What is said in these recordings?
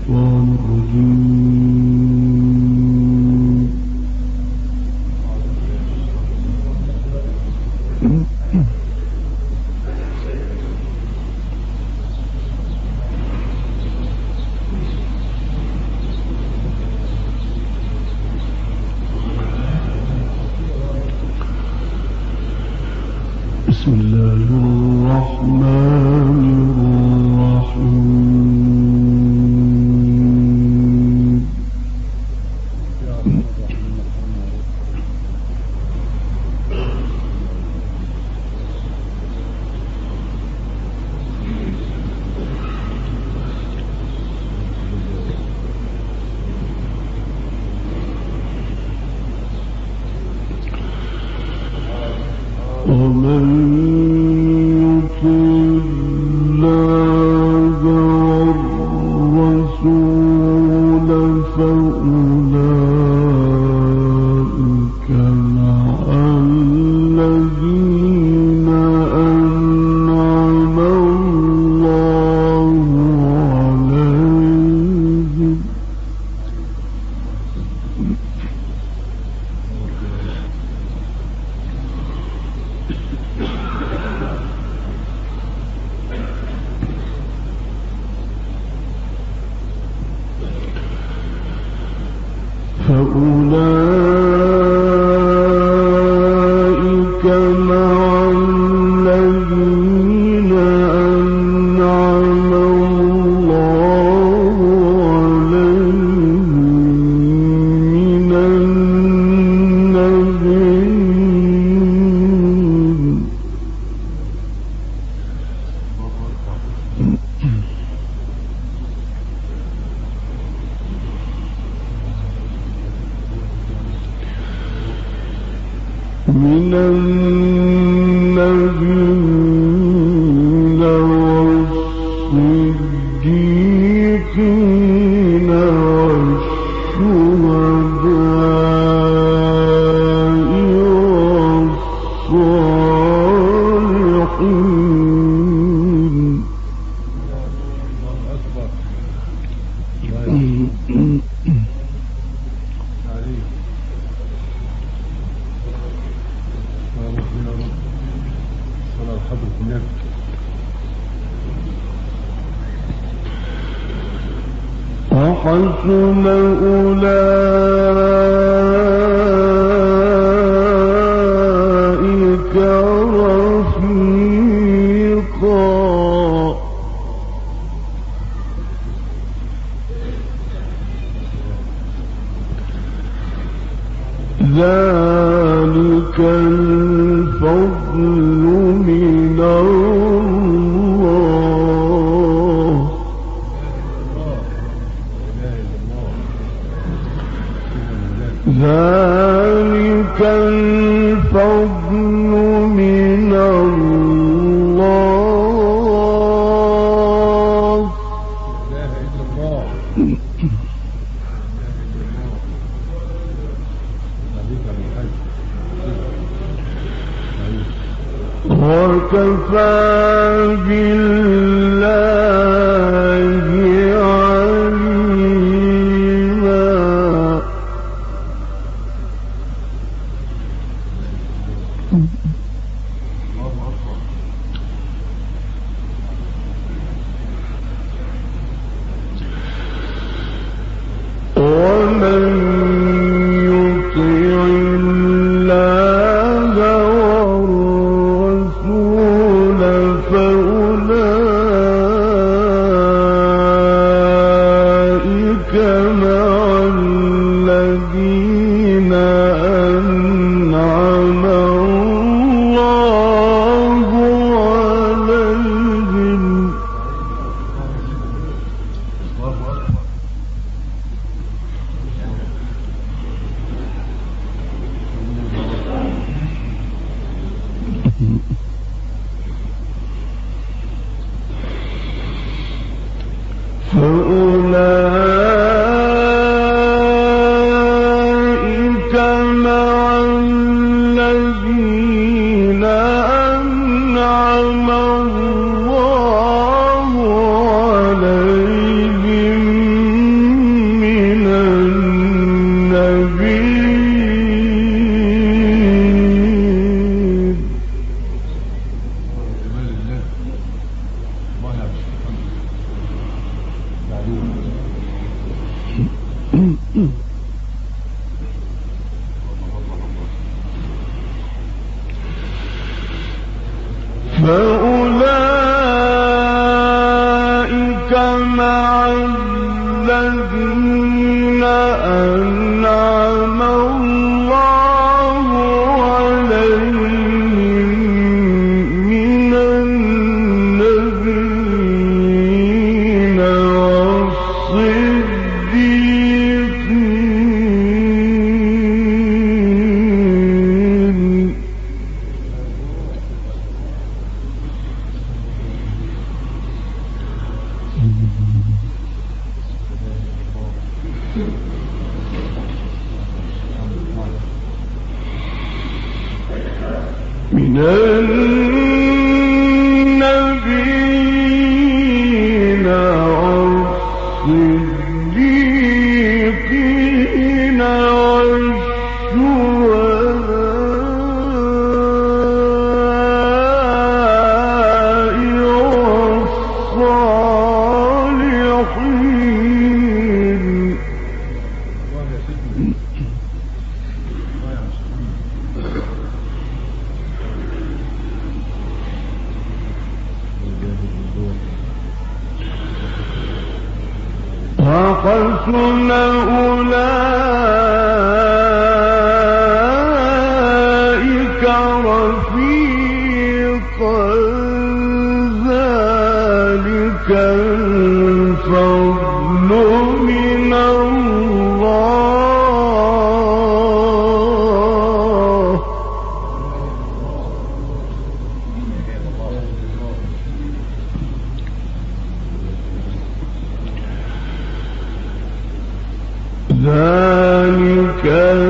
الشيطان الرجيم. بسم الله الرحمن الرحيم. ومن يطع الله والرسول فأولئك مع الذين أنعم الله عليهم فأولئك مع الذين أنعم الله عليهم من النبيين والصديقين والشهداء والصالحين. وحسن أولئك رفيقا. ذلك الفضل من الله. ذلك الفضل من الله. وكفى بالله عليما. ومن يطع الله والرسول فأولئك مع الذين أنعم الله عليهم فأولئك مع الذين أنعم الله عليهم فأولئك مع الذين أنعم الله عليهم من النبيين والصديقين من النبيين والصديقين والشهداء والصالحين وحسن أولئك رفيقا ذلك الفضل من الله ذلك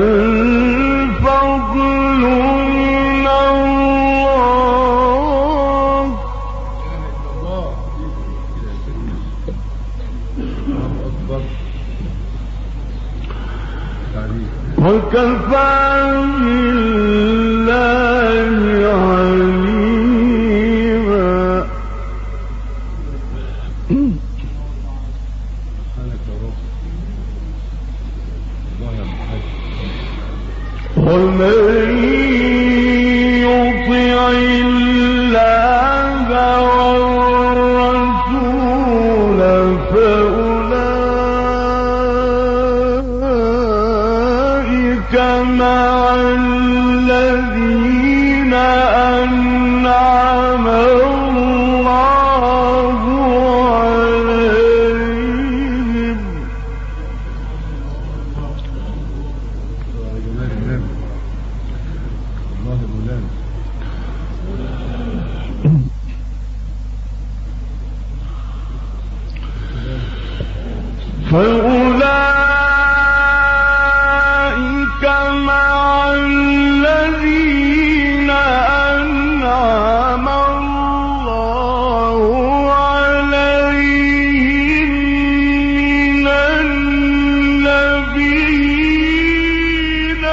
الفضل من الله وكفى بالله عليما ومن يطع الله والرسول فأولئك مع الذين أنعم الله عليهم فأولئك مع الذين أنعم الله عليهم من النبيين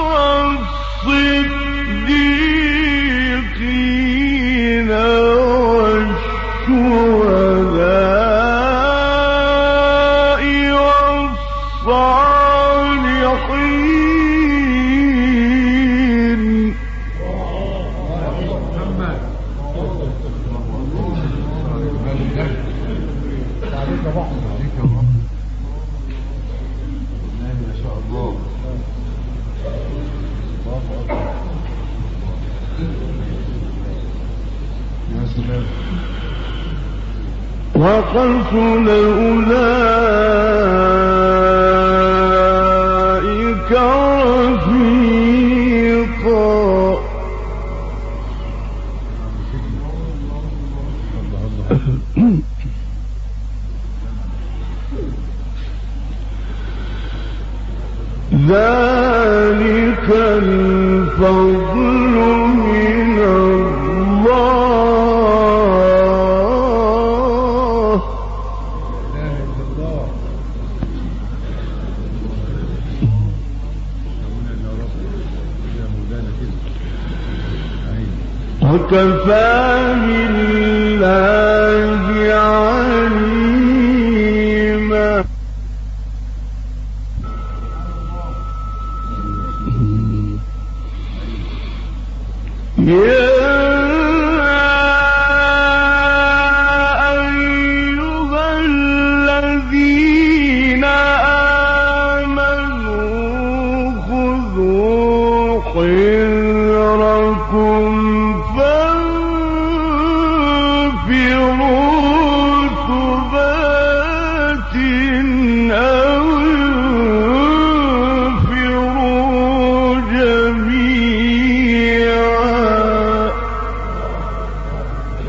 والصديقين والشهداء والصالحين وحسن أولئك رفيقا ذلك الفضل من الله وكفى بالله عليما يا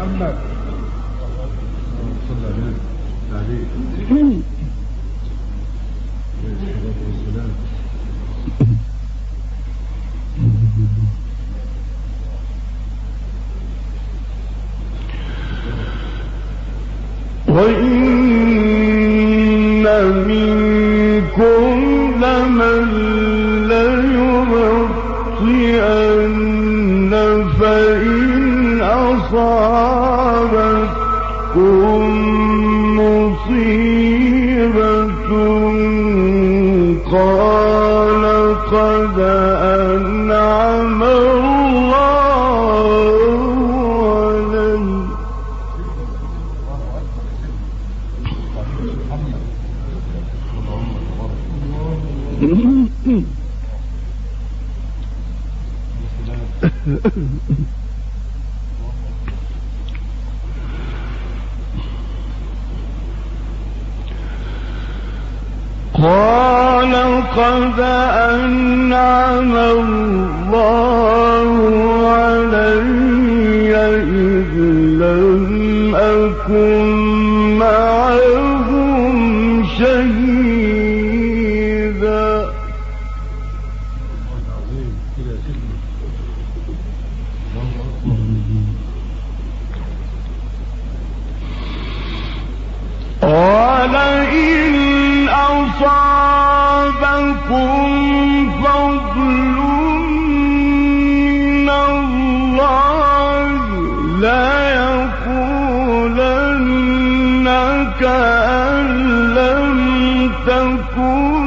محمد صلى الله عليه وسلم. وإن منكم لمن ليبطئن فإن أصابتكم مصيبة قال قد أنعم قال قد أنعم الله علي إذ لم أكن معهم شهيدا. قال إن أصابكم فضل من الله ليقولن كأن لم تكن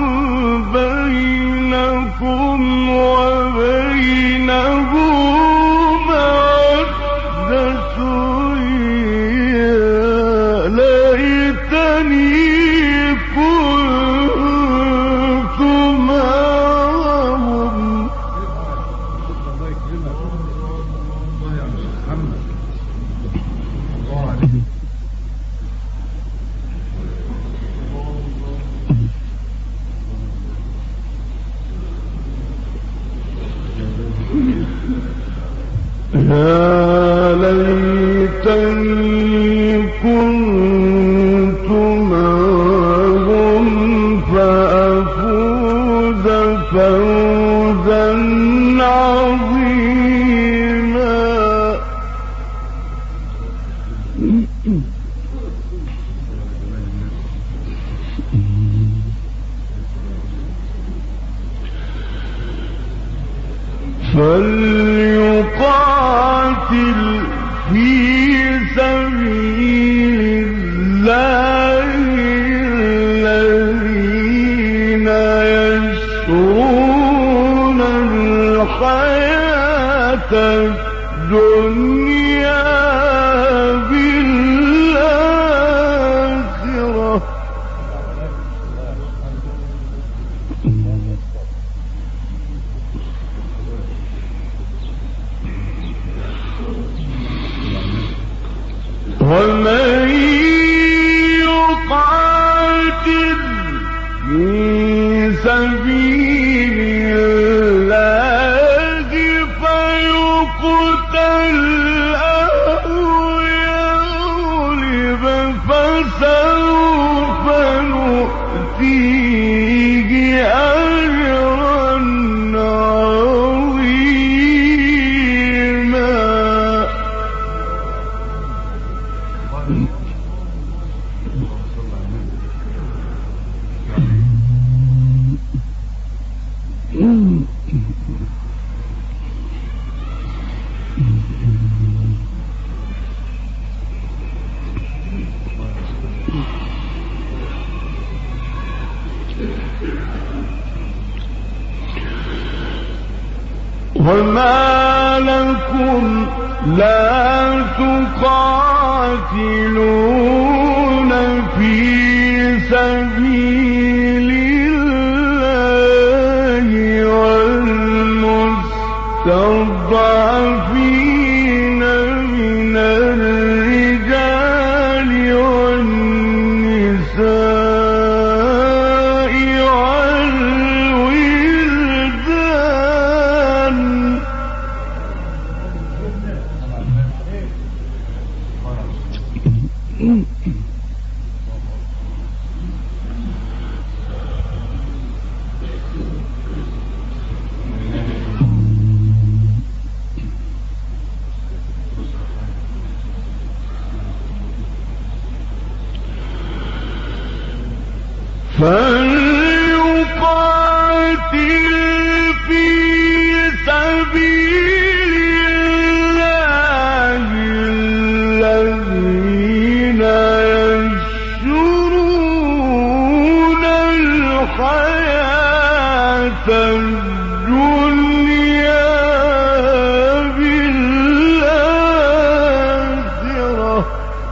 بينكم وبينه مودة يا ليتني يا ليتني كنت معهم فأفوز فوزا عظيما. فليقاتل في سبيل الله الذين يشرون الحياة الدنيا بالآخرة. ومن يقاتل في سبيل الله فيقتل أو يغلب فسوف نؤتيه أجرا عظيما. وما لكم لا تقاتلون في سبيل الله والمستضعفين من الرجال والنساء والولدان فليقاتل في سبيل الله الذين يشرون الحياة الدنيا بالآخرة.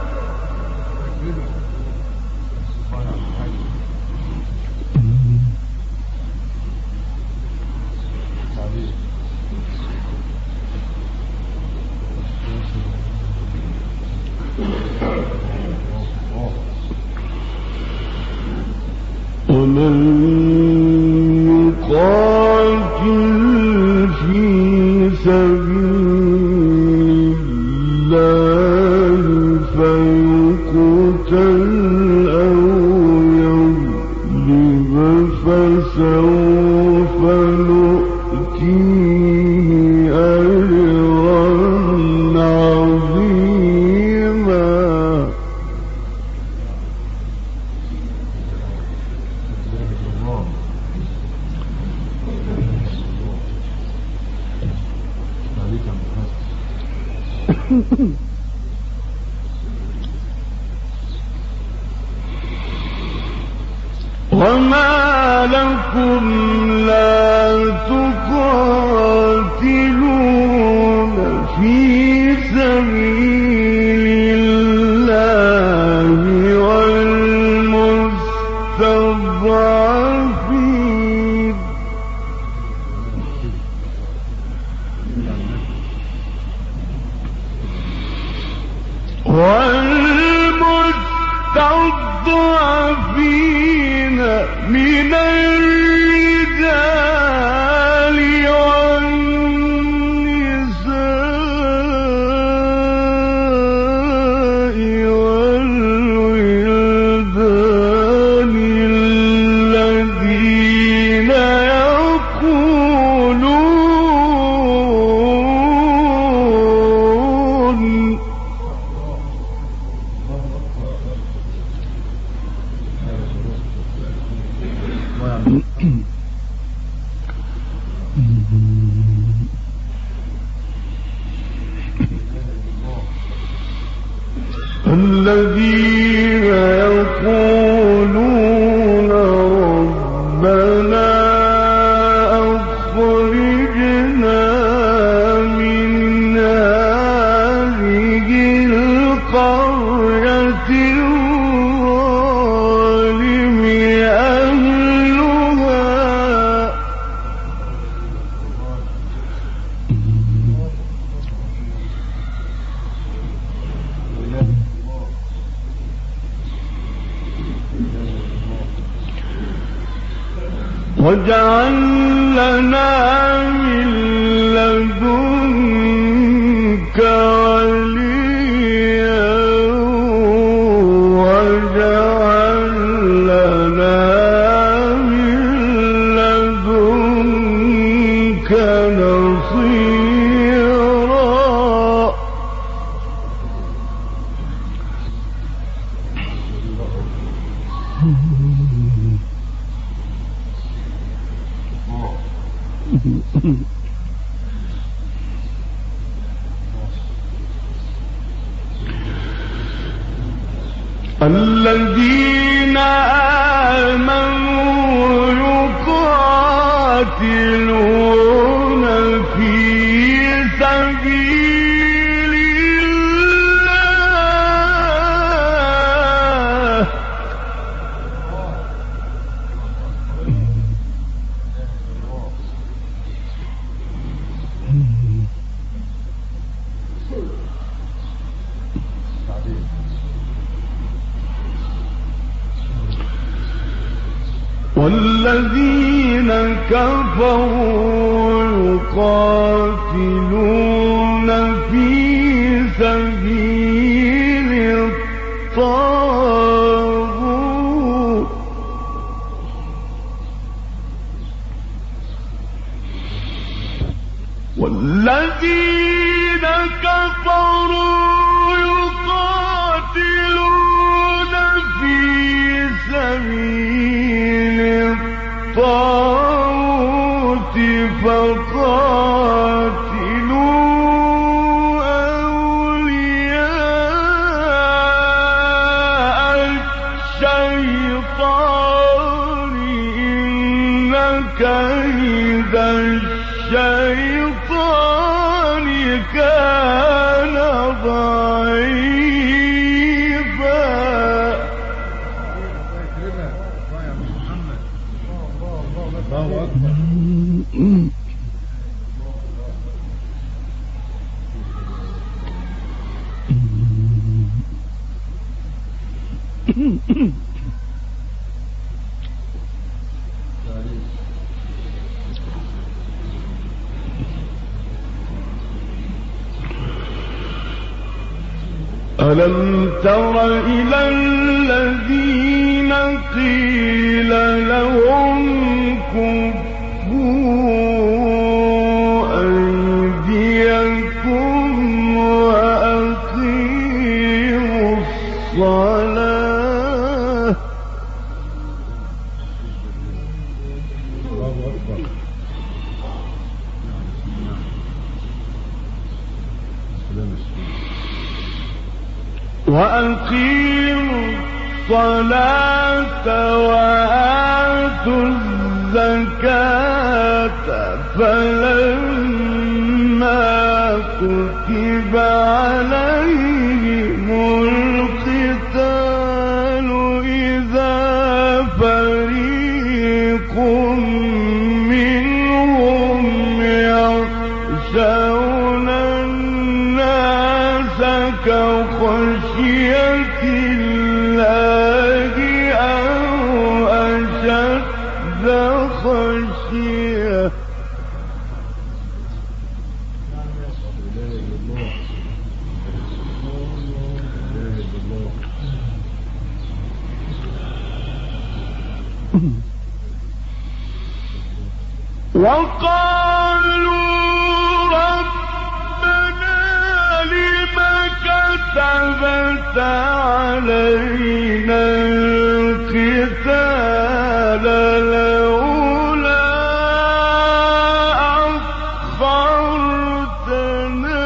ومن يقاتل في سبيل الله فيقتل أو يغلب فسوف نؤتيه أجرا عظيما. وما لكم لا تقاتلون في سبيل الله والمستضعفين من الرجال والنساء والولدان الذين يقولون الذين يقولون ربنا أخرجنا من هذه القرية الظالم أهلها واجعل لنا من لدنك وليا واجعل لنا من لدنك نصيرا. الذين آمنوا يقاتلون في سبيل الله والذين كفروا يقاتلون في سبيل الطاغوت كيد الشيطان كان ضعيفا. الله أكبر. ألم تر إلى الذين قيل لهم كفوا أيديكم وأقيموا الصلاة. الله أكبر. وأقيموا الصلاة وآتوا الزكاة فلما كتب عليهم القتال إذا فريق منهم يخشون الناس كخشية الله أو أشد خشية. وقالوا ربنا لم كتبت علينا القتال لولا أخرتنا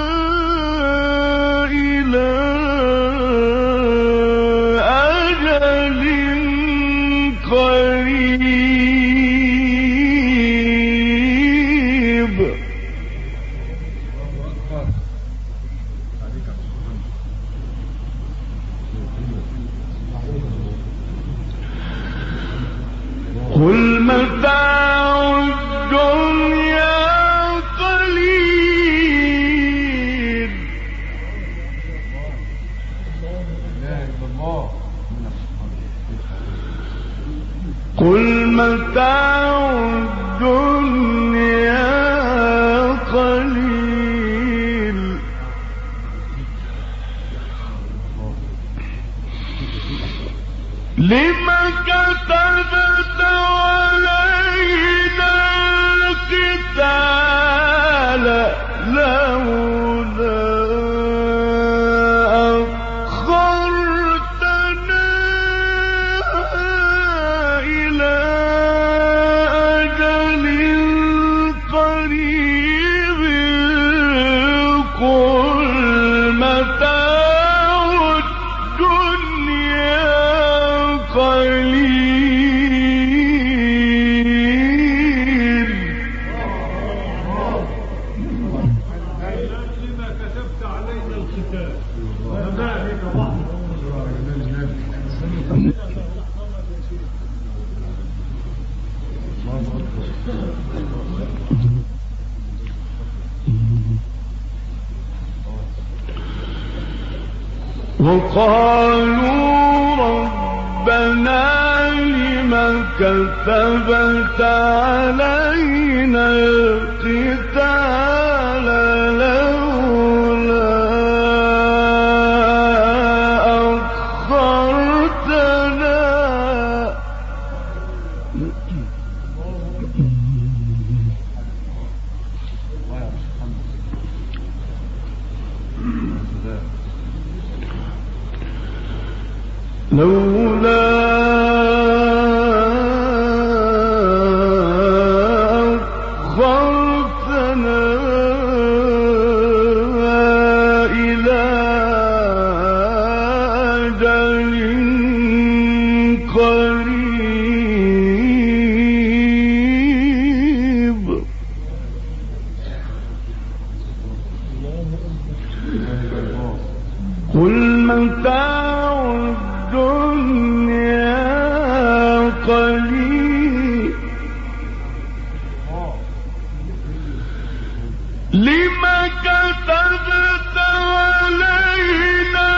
إلى أجل قريب. قل متاع الدنيا قليل قل متاع الدنيا قليل لما كتبت علينا القتال لولا أخرتنا إلى أجل قريب قل متاع الدنيا قليل لما كتبت علينا القتال وذلك بعض. وقالوا ربنا لم كتبت علينا القتال لولا أخرتنا لولا أخرتنا إلى أجل قريب قل متاع الدنيا قليل لما كتبت علينا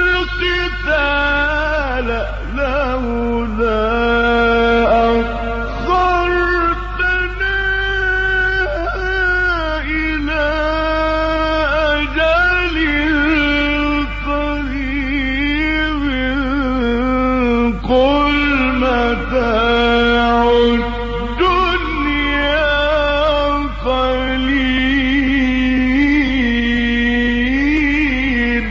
القتال لولا أخرتنا إلى أجل قريب قل متاع الدنيا قليل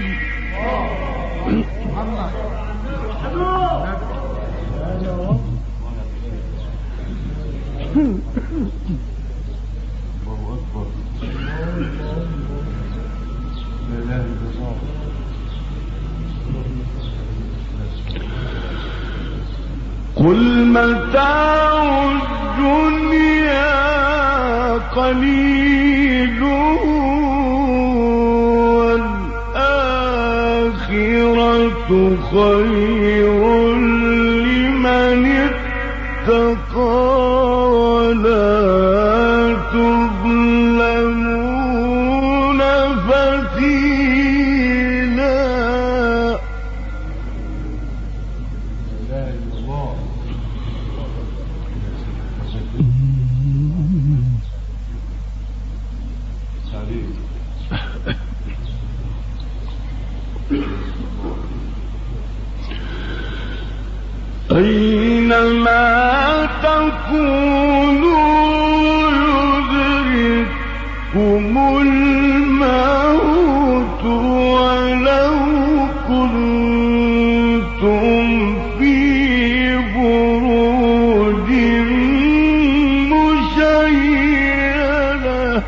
قل متاع الدنيا قليل والآخرة خير لمن اتقى ولا تظلمون فتيلا أينما تكونوا يدرككم الموت ولو كنتم في بروج مشيدة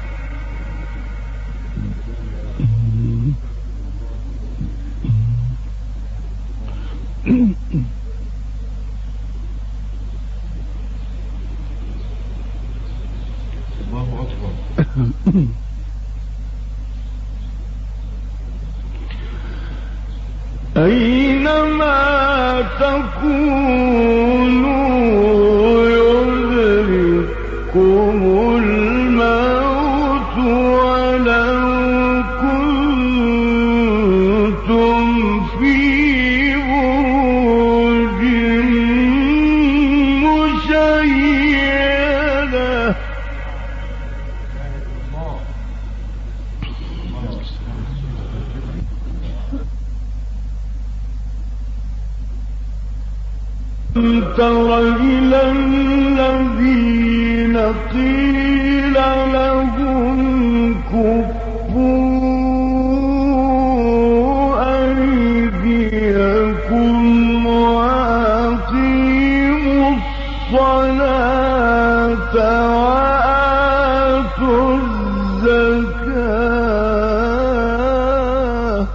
أينما تكونوا يدرككم الموت ولو كنتم في بروج مشيدة تر إلى الذين قيل لهم كفوا أيديكم وأقيموا الصلاة وآتوا الزكاة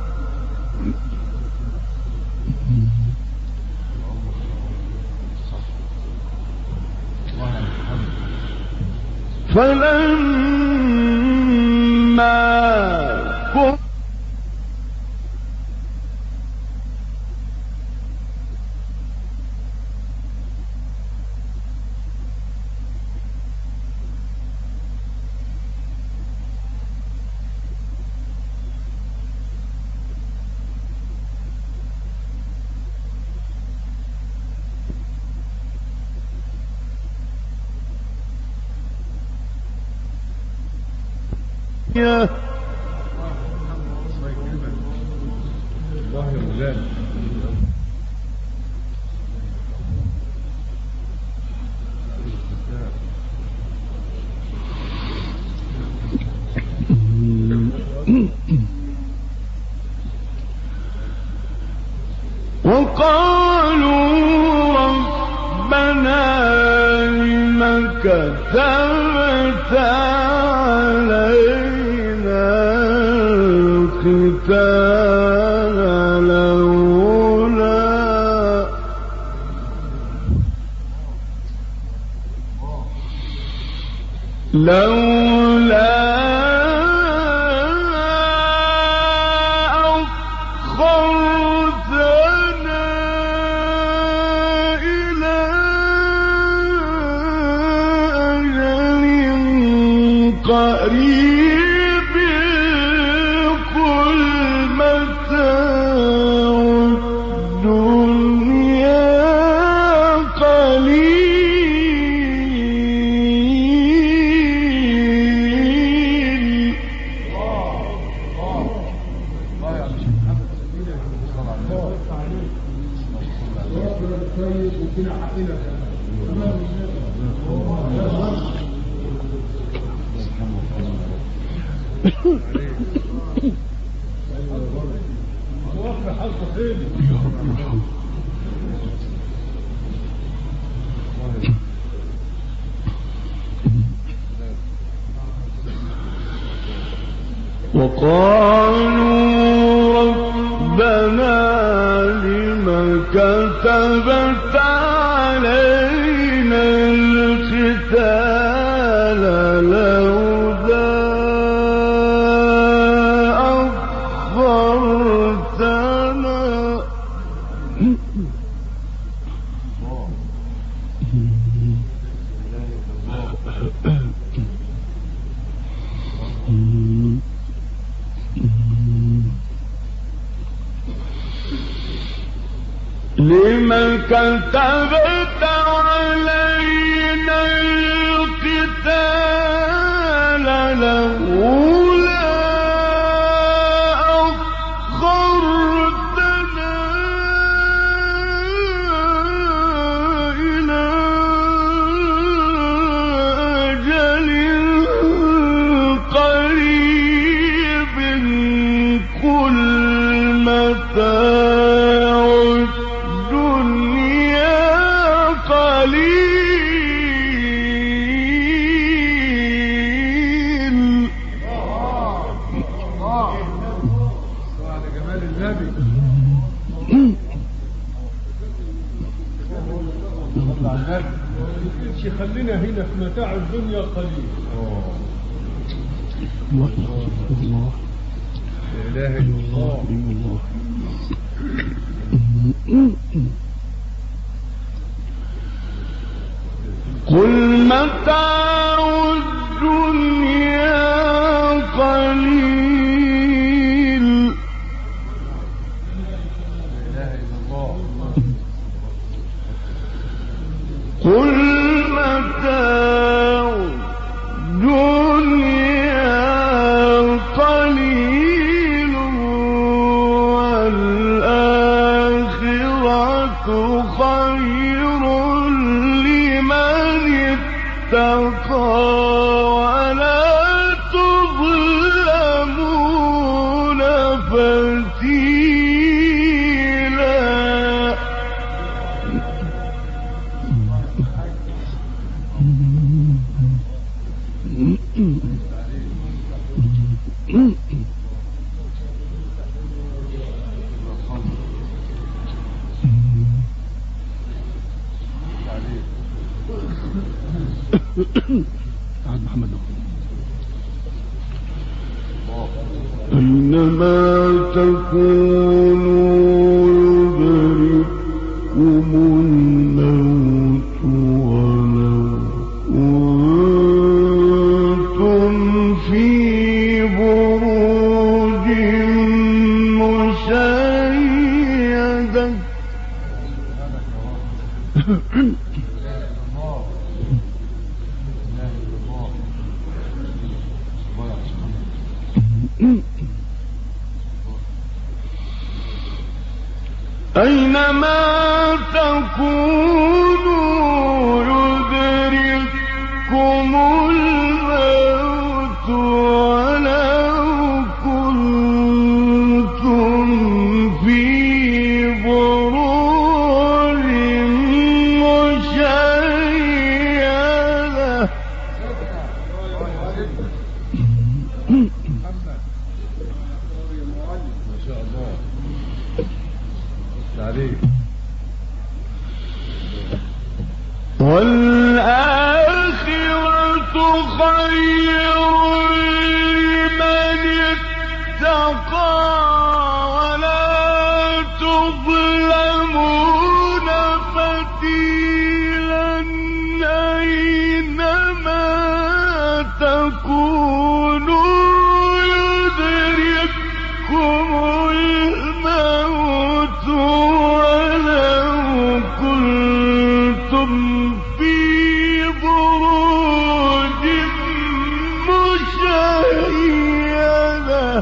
فلما يا وقالوا ربنا لم كتبت علينا القتال لولا طيب وفينا حقنا توفي حظ خير يا رب ارحمه. وقالوا ربنا لم كتبت علينا القتال لولا أخرتنا لما كتبت علينا القتال لولا أخرتنا إلى أجل قريب قل متاع الدنيا قليل. على جمال النبي خلينا هنا في متاع الدنيا قليل. الله الله لا اله الا الله. قل متاع الدنيا قليل. لا اله الا الله. قل متاع الدنيا قليل والآخرة خير لمن اتقى ولا تظلمون فتيلا. عاد محمد أينما تكونوا يدرككم الموت ولو كنتم في بروج مشيدة. أينما تكونوا يدرككم الموت ولو كنتم في بروج مشيدة. ما شاء الله عليك. والآخرة خير لمن اتقى ولا تظلمون فتيلا أينما تكونوا يدرككم الموت ولو كنتم في بروج مشيدة.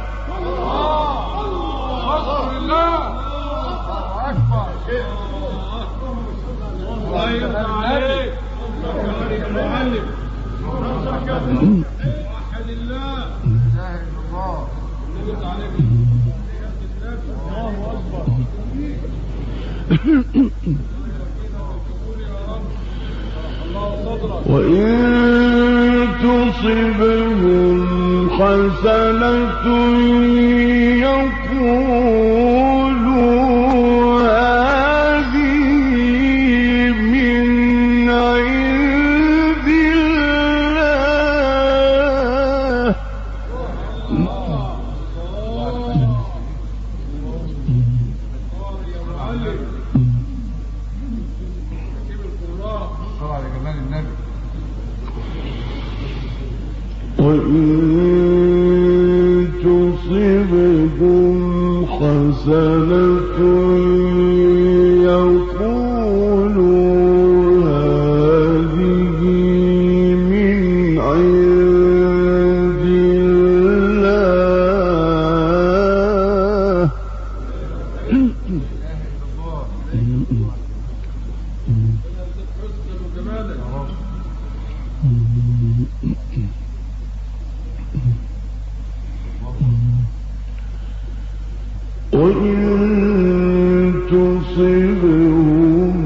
يرضى عليك. يا معلم وحد الله. لا اله الا الله. يرضى عليك. الله اكبر. وإن تصبهم حسنة يقولوا هذه من عند الله. وإن تصبهم حسنة يقولوا هذه من عند الله. وإن تصبهم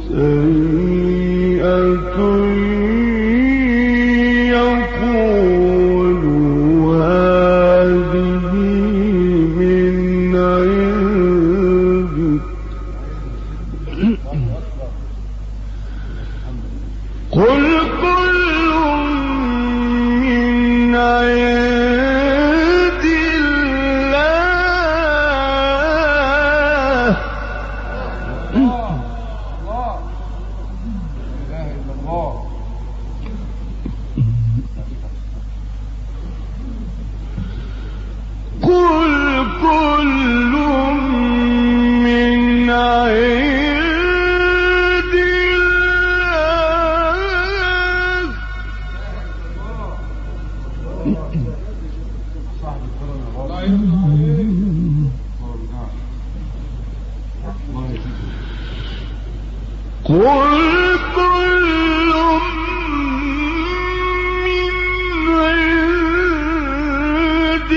سيئة يقولوا هذه من عندك قل كل من عند الله. قل كل من عند قل كل من عند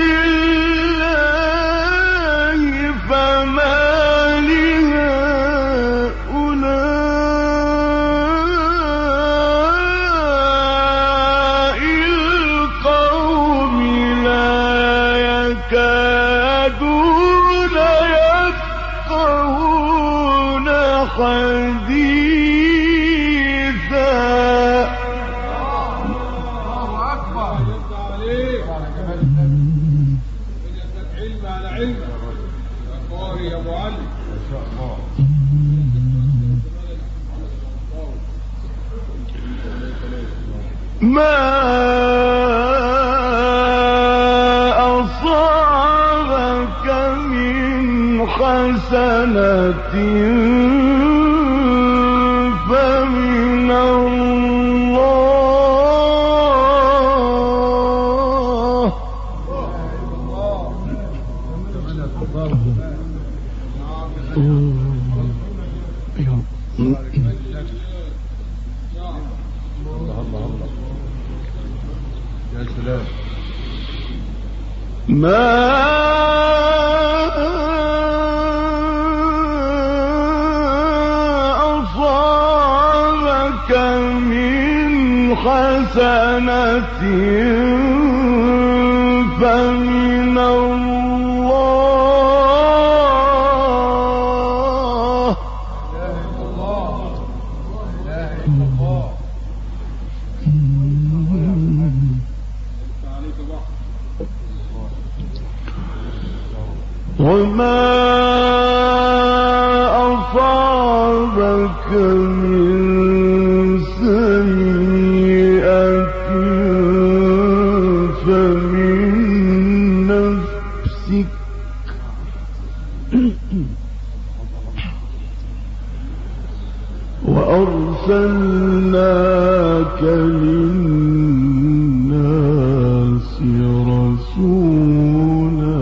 الله فما لهؤلاء القوم لا يكادون يفقهون حديثا. الله اكبر. يرضى عليك. علم على علم. يا قاري يا معلم. ما شاء الله. ما أصابك من حسنة فمن الله. يا سلام. ما أصابك من حسنة فمن الله. لا اله الا الله. لا اله الا الله. وما أصابك من سيئة فمن نفسك وأرسلناك للناس رسولا.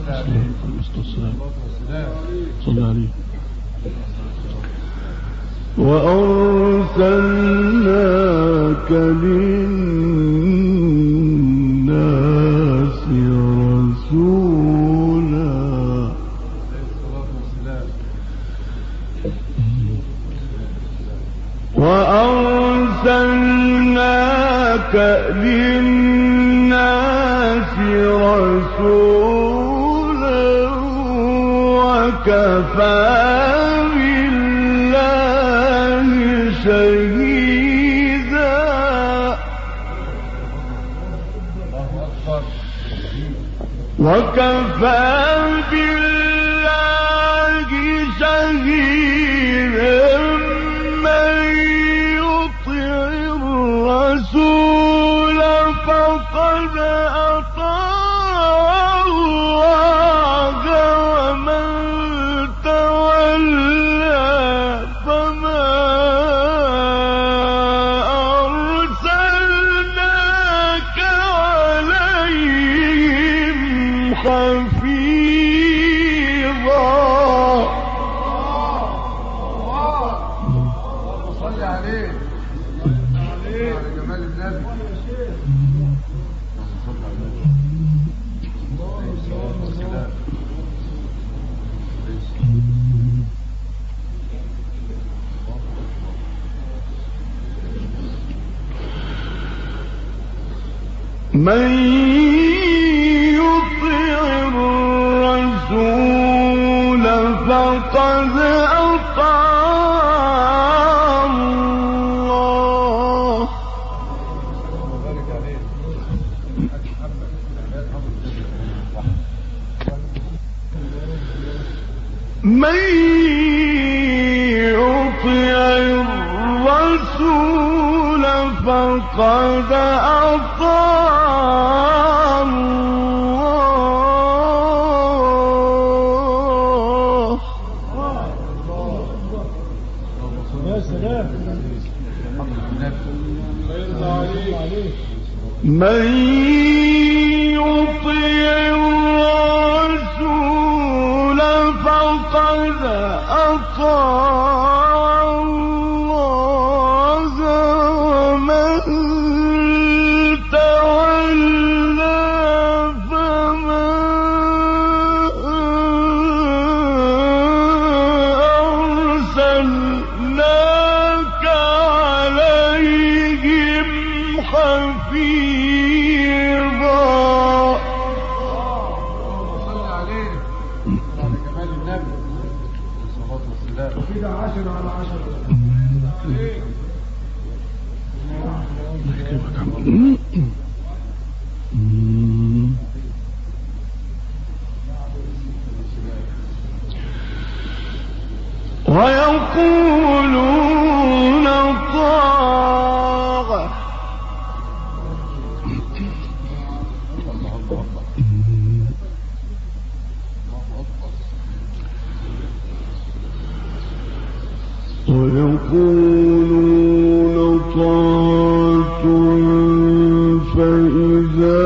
صلى عليه وأرسلناك للناس رسولا وأرسلناك للناس رسولا وكفى بالله شهيدا وكفى بالله شهيدا من يطع الرسول فقد أطاع الله ومن تولى فما أرسلناك عليهم حفيظا. صلي عليه على جمال النبي. من يطع الرسول فقد أطاع الله من يطع الرسول فقد أطاع الله. يا سلام. من يطع الرسول فقد أطاع الله ومن تولى فما أرسلناك عليهم حفيظا. صلي عليه على جمال النبي والصلاة والسلام. وكده 10 على 10. ويقولون طاعة ويقولون طاعة فإذا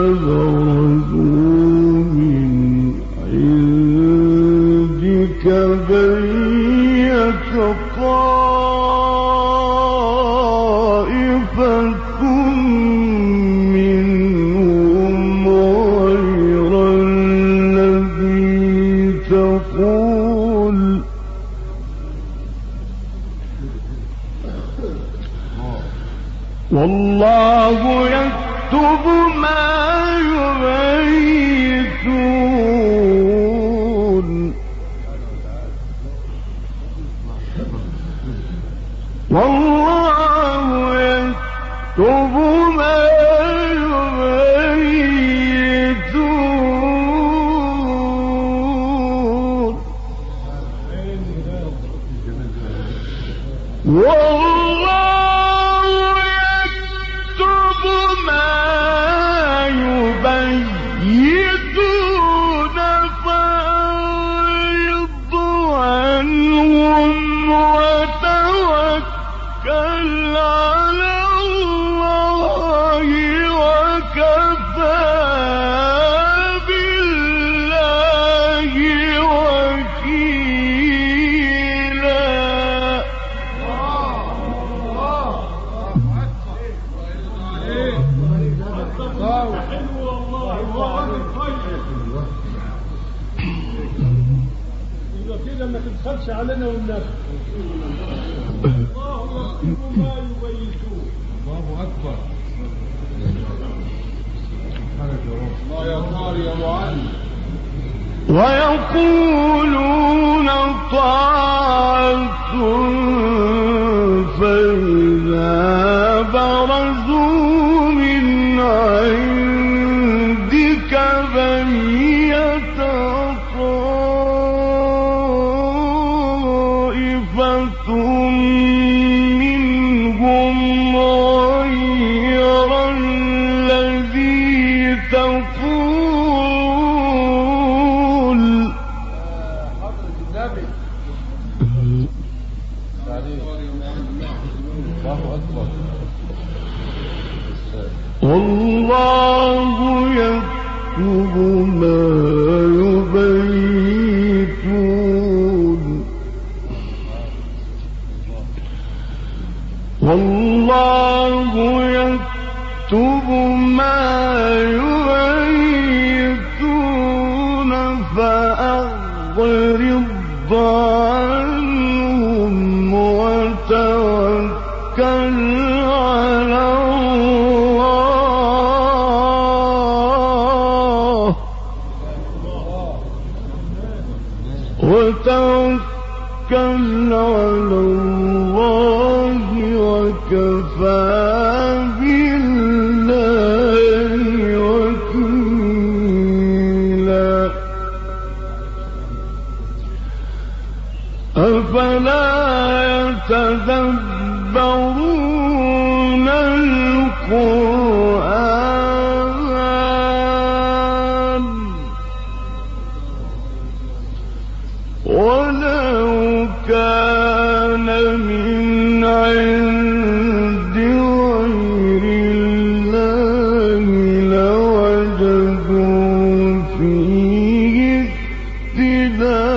برزوا من عندك بيت طائفة منهم غير الذي تقول والله يكتب ما يبيتون. والله يكتب ما يبيتون. والله يكتب ما يبيتون فأعرض عنهم وتوكل على الله وكفى بالله وكيلا. كده ما تبخلش علينا والناس. الله يكتب ما يبيتون. الله أكبر. الله يا نار يا معلم. ويقولون طاعة فإذا برزوا من عندك بيت طائفة منهم غير الذي تقول. حضرة النبي. الله أكبر. والله يكتب ما يبيتون. والله يكتب ما يبيتون فأعرض عنهم وتوكل على الله وتوكل على الله وكفى بالله وكيلا. أفلا يتدبرون القرآن ولو كان من عند غير الله لوجدوا فيه اختلافا